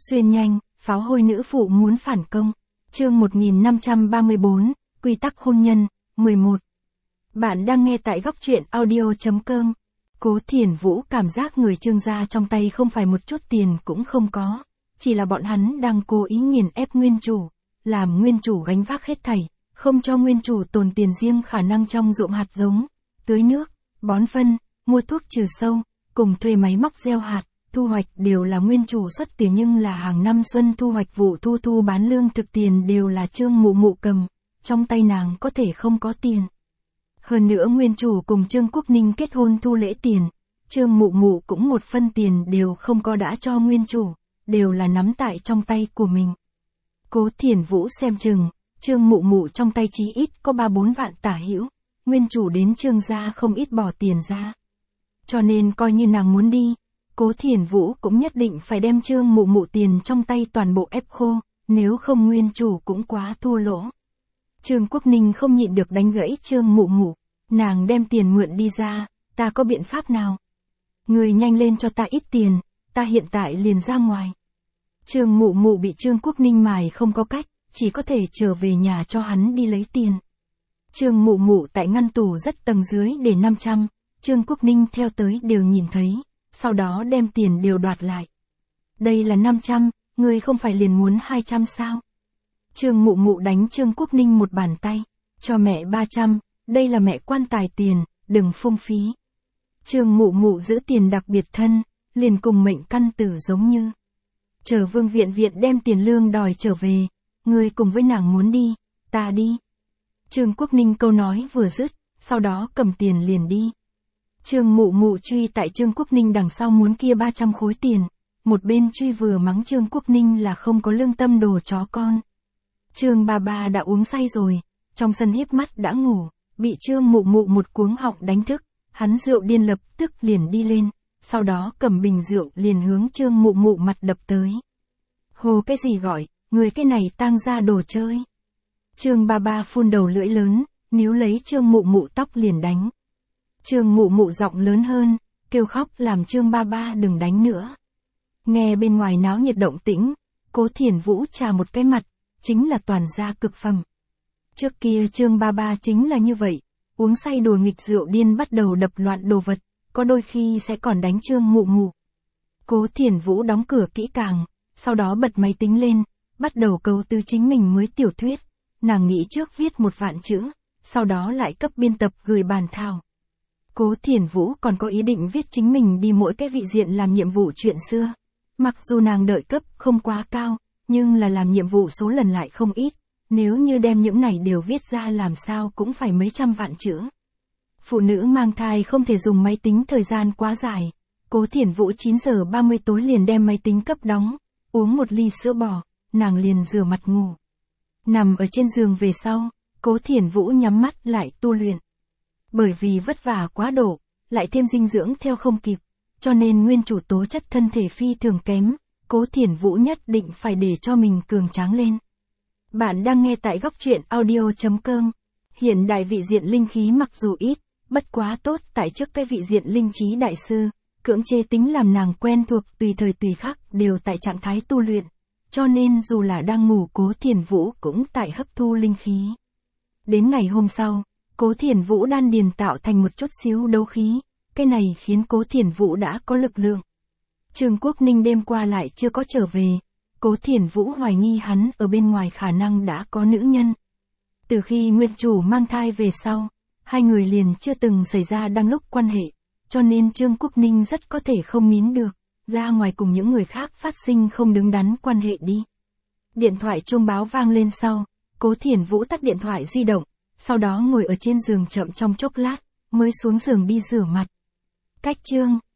Xuyên nhanh, pháo hôi nữ phụ muốn phản công. Chương 1534, Quy tắc hôn nhân, 11. Bạn đang nghe tại góc truyện audio.com. Cố Thiển Vũ cảm giác người Trương gia trong tay không phải một chút tiền cũng không có. Chỉ là bọn hắn đang cố ý nghiền ép nguyên chủ, làm nguyên chủ gánh vác hết thảy, không cho nguyên chủ tồn tiền riêng khả năng trong ruộng hạt giống, tưới nước, bón phân, mua thuốc trừ sâu, cùng thuê máy móc gieo hạt, thu hoạch đều là nguyên chủ xuất tiền, nhưng là hàng năm xuân thu hoạch vụ thu bán lương thực tiền đều là Trương Mụ Mụ cầm, trong tay nàng có thể không có tiền. Hơn nữa nguyên chủ cùng Trương Quốc Ninh kết hôn thu lễ tiền, Trương Mụ Mụ cũng một phân tiền đều không có đã cho nguyên chủ, đều là nắm tại trong tay của mình. Cố Thiển Vũ xem chừng, Trương Mụ Mụ trong tay chí ít có 3-4 vạn tả hữu, nguyên chủ đến Trương gia không ít bỏ tiền ra. Cho nên coi như nàng muốn đi, Cố Thiển Vũ cũng nhất định phải đem Trương Mụ Mụ tiền trong tay toàn bộ ép khô, nếu không nguyên chủ cũng quá thua lỗ. Trương Quốc Ninh không nhịn được đánh gãy Trương Mụ Mụ, nàng đem tiền mượn đi ra, ta có biện pháp nào? Người nhanh lên cho ta ít tiền, ta hiện tại liền ra ngoài. Trương Mụ Mụ bị Trương Quốc Ninh mài không có cách, chỉ có thể trở về nhà cho hắn đi lấy tiền. Trương Mụ Mụ tại ngăn tủ rất tầng dưới để 500, Trương Quốc Ninh theo tới đều nhìn thấy, sau đó đem tiền đều đoạt lại. Đây là 500, ngươi không phải liền muốn 200 sao? Trương Mụ Mụ đánh Trương Quốc Ninh một bàn tay, cho mẹ 300, đây là mẹ quan tài tiền, đừng phung phí. Trương Mụ Mụ giữ tiền đặc biệt thân, liền cùng mệnh căn tử giống như. Chờ Vương Viện Viện đem tiền lương đòi trở về, ngươi cùng với nàng muốn đi, ta đi. Trương Quốc Ninh câu nói vừa dứt, sau đó cầm tiền liền đi. Trương Mụ Mụ truy tại Trương Quốc Ninh đằng sau muốn kia 300 khối tiền, một bên truy vừa mắng Trương Quốc Ninh là không có lương tâm đồ chó con. Trương bà bà đã uống say rồi, trong sân híp mắt đã ngủ, bị Trương Mụ Mụ một cuống họng đánh thức, hắn rượu điên lập tức liền đi lên, sau đó cầm bình rượu liền hướng Trương Mụ Mụ mặt đập tới. Hồ cái gì gọi, người cái này tang ra đồ chơi. Trương bà bà phun đầu lưỡi lớn, níu lấy Trương Mụ Mụ tóc liền đánh. Trương Mụ Mụ giọng lớn hơn, kêu khóc làm Trương ba ba đừng đánh nữa. Nghe bên ngoài náo nhiệt động tĩnh, Cố Thiển Vũ trà một cái mặt, chính là toàn gia cực phẩm. Trước kia Trương ba ba chính là như vậy, uống say đùa nghịch rượu điên bắt đầu đập loạn đồ vật, có đôi khi sẽ còn đánh Trương Mụ Mụ. Cố Thiển Vũ đóng cửa kỹ càng, sau đó bật máy tính lên, bắt đầu câu tư chính mình mới tiểu thuyết, nàng nghĩ trước viết 1 vạn chữ, sau đó lại cấp biên tập gửi bản thảo. Cố Thiển Vũ còn có ý định viết chính mình đi mỗi cái vị diện làm nhiệm vụ chuyện xưa. Mặc dù nàng đợi cấp không quá cao, nhưng là làm nhiệm vụ số lần lại không ít, nếu như đem những này đều viết ra làm sao cũng phải mấy trăm vạn chữ. Phụ nữ mang thai không thể dùng máy tính thời gian quá dài. Cố Thiển Vũ 9 giờ 30 tối liền đem máy tính cấp đóng, uống 1 ly sữa bò, nàng liền rửa mặt ngủ. Nằm ở trên giường về sau, Cố Thiển Vũ nhắm mắt lại tu luyện. Bởi vì vất vả quá độ, lại thêm dinh dưỡng theo không kịp, cho nên nguyên chủ tố chất thân thể phi thường kém, Cố Thiển Vũ nhất định phải để cho mình cường tráng lên. Bạn đang nghe tại góc truyện audio.com. Hiện đại vị diện linh khí mặc dù ít, bất quá tốt tại trước cái vị diện linh trí đại sư, cưỡng chế tính làm nàng quen thuộc tùy thời tùy khắc đều tại trạng thái tu luyện, cho nên dù là đang ngủ Cố Thiển Vũ cũng tại hấp thu linh khí. Đến ngày hôm sau, Cố Thiển Vũ đan điền tạo thành một chút xíu đấu khí, cái này khiến Cố Thiển Vũ đã có lực lượng. Trương Quốc Ninh đêm qua lại chưa có trở về, Cố Thiển Vũ hoài nghi hắn ở bên ngoài khả năng đã có nữ nhân. Từ khi nguyên chủ mang thai về sau, hai người liền chưa từng xảy ra đang lúc quan hệ, cho nên Trương Quốc Ninh rất có thể không nín được, ra ngoài cùng những người khác phát sinh không đứng đắn quan hệ đi. Điện thoại chuông báo vang lên sau, Cố Thiển Vũ tắt điện thoại di động, sau đó ngồi ở trên giường chậm trong chốc lát, mới xuống giường đi rửa mặt. Cách Trương